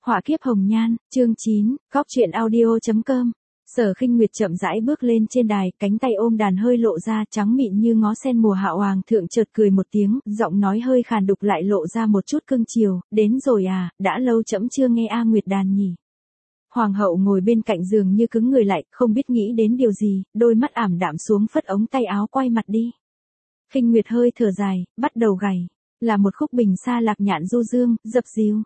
Họa kiếp hồng nhan, chương 9, góc truyện audio.com. Sở Khinh Nguyệt chậm rãi bước lên trên đài, cánh tay ôm đàn hơi lộ ra, trắng mịn như ngó sen mùa hạ. Hoàng thượng chợt cười một tiếng, giọng nói hơi khàn đục lại lộ ra một chút cương chiều, đến rồi à, đã lâu trẫm chưa nghe A Nguyệt đàn nhỉ. Hoàng hậu ngồi bên cạnh giường như cứng người lại, không biết nghĩ đến điều gì, đôi mắt ảm đạm xuống phất ống tay áo quay mặt đi. Khinh Nguyệt hơi thở dài, bắt đầu gảy, là một khúc bình xa lạc nhạn du dương, dập dìu.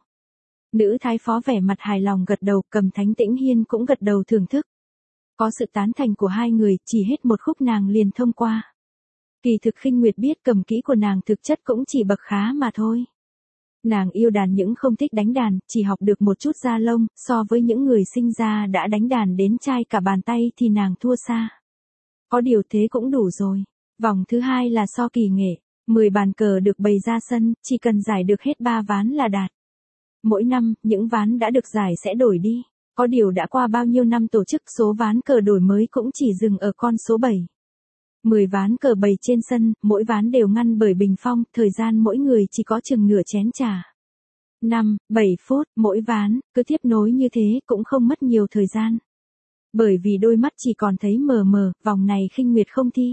Nữ thái phó vẻ mặt hài lòng gật đầu, Cầm Thánh Tĩnh Hiên cũng gật đầu thưởng thức. Có sự tán thành của hai người, chỉ hết một khúc nàng liền thông qua. Kỳ thực Khinh Nguyệt biết cầm kỹ của nàng thực chất cũng chỉ bậc khá mà thôi. Nàng yêu đàn những không thích đánh đàn, chỉ học được một chút da lông, so với những người sinh ra đã đánh đàn đến chai cả bàn tay thì nàng thua xa. Có điều thế cũng đủ rồi. Vòng thứ hai là so kỳ nghệ, 10 bàn cờ được bày ra sân, chỉ cần giải được hết 3 ván là đạt. Mỗi năm, những ván đã được giải sẽ đổi đi. Có điều đã qua bao nhiêu năm tổ chức, số ván cờ đổi mới cũng chỉ dừng ở con số 7. 10 ván cờ bày trên sân, mỗi ván đều ngăn bởi bình phong, thời gian mỗi người chỉ có chừng nửa chén trà. 5, 7 phút, mỗi ván, cứ tiếp nối như thế cũng không mất nhiều thời gian. Bởi vì đôi mắt chỉ còn thấy mờ mờ, vòng này Khinh Nguyệt không thi.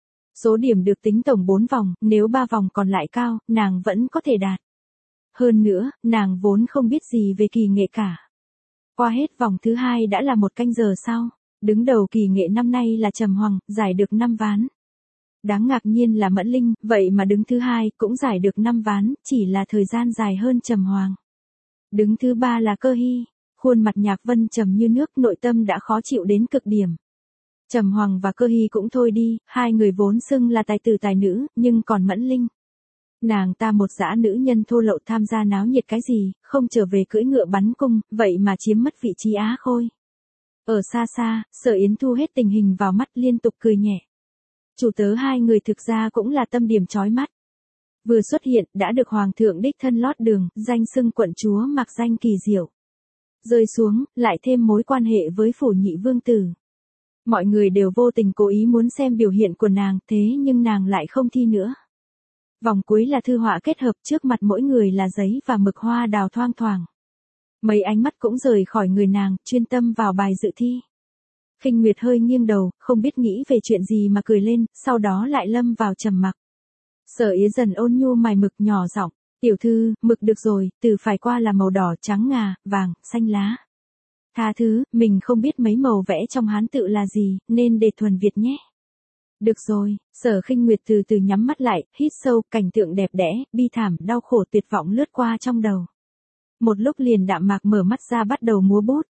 Số điểm được tính tổng 4 vòng, nếu 3 vòng còn lại cao, nàng vẫn có thể đạt. Hơn nữa, nàng vốn không biết gì về kỳ nghệ cả. Qua hết vòng thứ hai đã là 1 canh giờ sau, đứng đầu kỳ nghệ năm nay là Trầm Hoàng, giải được 5 ván. Đáng ngạc nhiên là Mẫn Linh, vậy mà đứng thứ hai cũng giải được 5 ván, chỉ là thời gian dài hơn Trầm Hoàng. Đứng thứ ba là Cơ Hy, khuôn mặt Nhạc Vân trầm như nước, nội tâm đã khó chịu đến cực điểm. Trầm Hoàng và Cơ Hy cũng thôi đi, hai người vốn xưng là tài tử tài nữ, nhưng còn Mẫn Linh. Nàng ta một dã nữ nhân thô lậu tham gia náo nhiệt cái gì, không trở về cưỡi ngựa bắn cung, vậy mà chiếm mất vị trí á khôi. Ở xa xa, Sở Yến thu hết tình hình vào mắt liên tục cười nhẹ. Chủ tớ hai người thực ra cũng là tâm điểm chói mắt. Vừa xuất hiện, đã được Hoàng thượng đích thân lót đường, danh xưng quận chúa mặc danh kỳ diệu. Rơi xuống, lại thêm mối quan hệ với phủ nhị vương tử. Mọi người đều vô tình cố ý muốn xem biểu hiện của nàng, thế nhưng nàng lại không thi nữa. Vòng cuối là thư họa kết hợp, trước mặt mỗi người là giấy và mực hoa đào thoang thoảng. Mấy ánh mắt cũng rời khỏi người nàng, chuyên tâm vào bài dự thi. Khinh Nguyệt hơi nghiêng đầu, không biết nghĩ về chuyện gì mà cười lên, sau đó lại lâm vào trầm mặc. Sở Yến dần ôn nhu mài mực nhỏ giọng, tiểu thư, mực được rồi, từ phải qua là màu đỏ, trắng ngà, vàng, xanh lá. Tha thứ, mình không biết mấy màu vẽ trong Hán tự là gì, nên để thuần Việt nhé. Được rồi, Sở Khinh Nguyệt từ từ nhắm mắt lại, hít sâu, cảnh tượng đẹp đẽ, bi thảm, đau khổ tuyệt vọng lướt qua trong đầu. Một lúc liền đạm mạc mở mắt ra bắt đầu múa bút.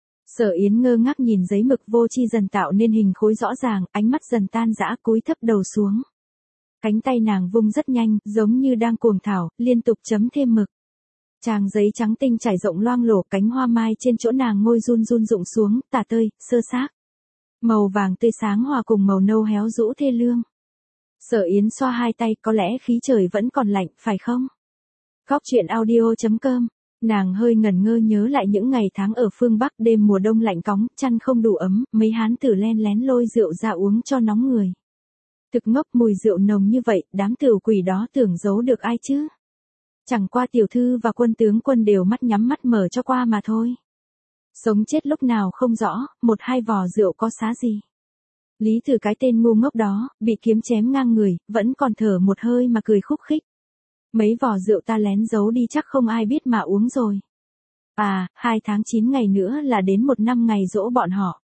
Sở Yến ngơ ngác nhìn giấy mực vô tri dần tạo nên hình khối rõ ràng, ánh mắt dần tan rã, cúi thấp đầu xuống. Cánh tay nàng vung rất nhanh, giống như đang cuồng thảo, liên tục chấm thêm mực. Trang giấy trắng tinh trải rộng loang lổ, cánh hoa mai trên chỗ nàng ngôi run run rụng xuống, tả tơi, sơ xác. Màu vàng tươi sáng hòa cùng màu nâu héo rũ thê lương. Sở Yến xoa hai tay, có lẽ khí trời vẫn còn lạnh, phải không? Góc truyện audio.com. Nàng hơi ngẩn ngơ nhớ lại những ngày tháng ở phương Bắc, đêm mùa đông lạnh cóng, chăn không đủ ấm, mấy hán tử len lén lôi rượu ra uống cho nóng người. Thực ngốc, mùi rượu nồng như vậy, đám tửu quỷ đó tưởng giấu được ai chứ? Chẳng qua tiểu thư và quân tướng đều mắt nhắm mắt mở cho qua mà thôi. Sống chết lúc nào không rõ, 1-2 vò rượu có xá gì. Lý Tử cái tên ngu ngốc đó, bị kiếm chém ngang người, vẫn còn thở một hơi mà cười khúc khích. Mấy vò rượu ta lén giấu đi chắc không ai biết mà uống rồi. À, 2 tháng 9 ngày nữa là đến 1 năm ngày giỗ bọn họ.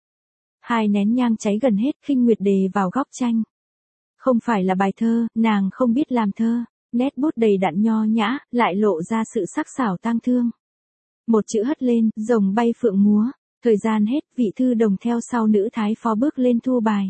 2 nén nhang cháy gần hết, Khinh Nguyệt đề vào góc tranh. Không phải là bài thơ, nàng không biết làm thơ, nét bút đầy đặn nho nhã, lại lộ ra sự sắc sảo tang thương. Một chữ hất lên, rồng bay phượng múa, thời gian hết, vị thư đồng theo sau nữ thái phó bước lên thu bài.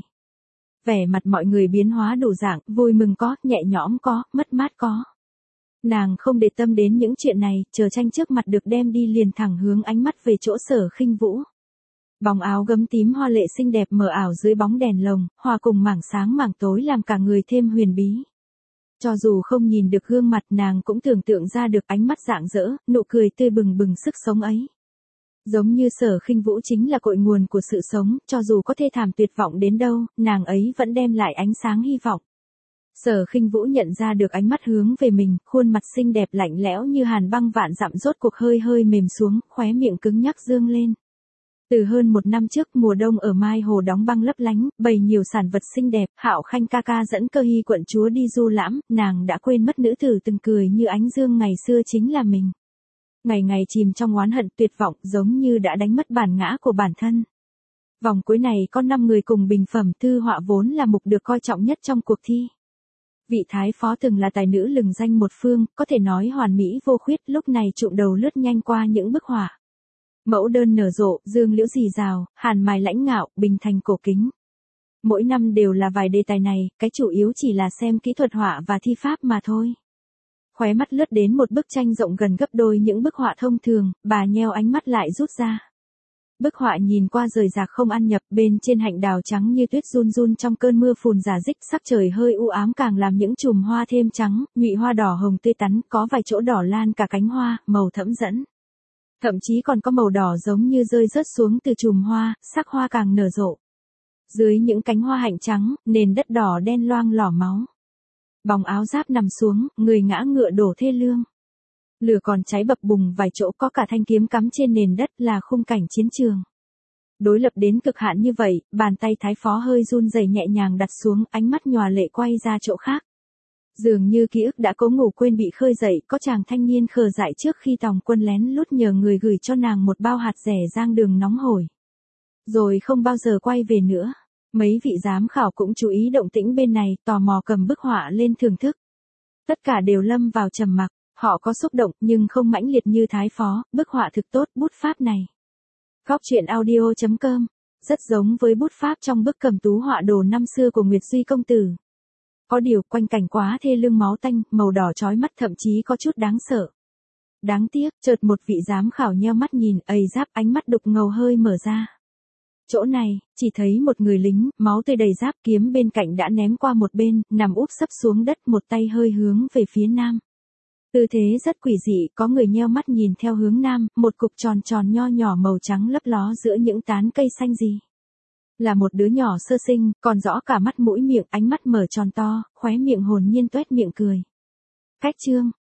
Vẻ mặt mọi người biến hóa đủ dạng, vui mừng có, nhẹ nhõm có, mất mát có. Nàng không để tâm đến những chuyện này, chờ tranh trước mặt được đem đi liền thẳng hướng ánh mắt về chỗ Sở Khinh Vũ. Bóng áo gấm tím hoa lệ xinh đẹp mờ ảo dưới bóng đèn lồng, hòa cùng mảng sáng mảng tối làm cả người thêm huyền bí. Cho dù không nhìn được gương mặt, nàng cũng tưởng tượng ra được ánh mắt rạng rỡ, nụ cười tươi bừng bừng sức sống ấy. Giống như Sở Khinh Vũ chính là cội nguồn của sự sống, cho dù có thê thảm tuyệt vọng đến đâu, nàng ấy vẫn đem lại ánh sáng hy vọng. Sở Khinh Vũ nhận ra được ánh mắt hướng về mình, khuôn mặt xinh đẹp lạnh lẽo như hàn băng vạn dặm rốt cuộc hơi hơi mềm xuống, khóe miệng cứng nhắc dương lên. Từ hơn 1 năm trước mùa đông ở Mai Hồ đóng băng lấp lánh, bày nhiều sản vật xinh đẹp, Hạo Khanh ca ca dẫn Cơ Hy quận chúa đi du lãm, nàng đã quên mất nữ tử từng cười như ánh dương ngày xưa chính là mình. Ngày ngày chìm trong oán hận tuyệt vọng giống như đã đánh mất bản ngã của bản thân. Vòng cuối này có 5 người cùng bình phẩm thư họa vốn là mục được coi trọng nhất trong cuộc thi. Vị thái phó từng là tài nữ lừng danh một phương, có thể nói hoàn mỹ vô khuyết, lúc này trụm đầu lướt nhanh qua những bức họa. Mẫu đơn nở rộ, dương liễu rì rào, hàn mài lãnh ngạo, bình thành cổ kính. Mỗi năm đều là vài đề tài này, cái chủ yếu chỉ là xem kỹ thuật họa và thi pháp mà thôi. Khóe mắt lướt đến một bức tranh rộng gần gấp đôi những bức họa thông thường, bà nheo ánh mắt lại rút ra. Bức họa nhìn qua rời rạc không ăn nhập, bên trên hạnh đào trắng như tuyết run run trong cơn mưa phùn rả rích, sắc trời hơi u ám càng làm những chùm hoa thêm trắng, nhụy hoa đỏ hồng tươi tắn, có vài chỗ đỏ lan cả cánh hoa, màu thẫm dẫn. Thậm chí còn có màu đỏ giống như rơi rớt xuống từ chùm hoa, sắc hoa càng nở rộ. Dưới những cánh hoa hạnh trắng, nền đất đỏ đen loang lỏ máu. Bóng áo giáp nằm xuống, người ngã ngựa đổ thê lương. Lửa còn cháy bập bùng vài chỗ, có cả thanh kiếm cắm trên nền đất là khung cảnh chiến trường. Đối lập đến cực hạn như vậy, bàn tay thái phó hơi run rẩy nhẹ nhàng đặt xuống, ánh mắt nhòa lệ quay ra chỗ khác. Dường như ký ức đã cố ngủ quên bị khơi dậy, có chàng thanh niên khờ dại trước khi tòng quân lén lút nhờ người gửi cho nàng một bao hạt rẻ rang đường nóng hổi. Rồi không bao giờ quay về nữa. Mấy vị giám khảo cũng chú ý động tĩnh bên này, tò mò cầm bức họa lên thưởng thức. Tất cả đều lâm vào trầm mặc, họ có xúc động nhưng không mãnh liệt như thái phó, bức họa thực tốt, bút pháp này. Góc truyện audio.com, rất giống với bút pháp trong bức cầm tú họa đồ năm xưa của Nguyệt Duy công tử. Có điều quanh cảnh quá thê lương máu tanh, màu đỏ chói mắt thậm chí có chút đáng sợ. Đáng tiếc, chợt một vị giám khảo nheo mắt nhìn, ầy giáp, ánh mắt đục ngầu hơi mở ra. Chỗ này, chỉ thấy một người lính, máu tươi đầy giáp, kiếm bên cạnh đã ném qua một bên, nằm úp sấp xuống đất, một tay hơi hướng về phía nam. Tư thế rất quỷ dị, có người nheo mắt nhìn theo hướng nam, một cục tròn tròn nho nhỏ màu trắng lấp ló giữa những tán cây xanh gì. Là một đứa nhỏ sơ sinh, còn rõ cả mắt mũi miệng, ánh mắt mở tròn to, khóe miệng hồn nhiên tuét miệng cười. Cách chương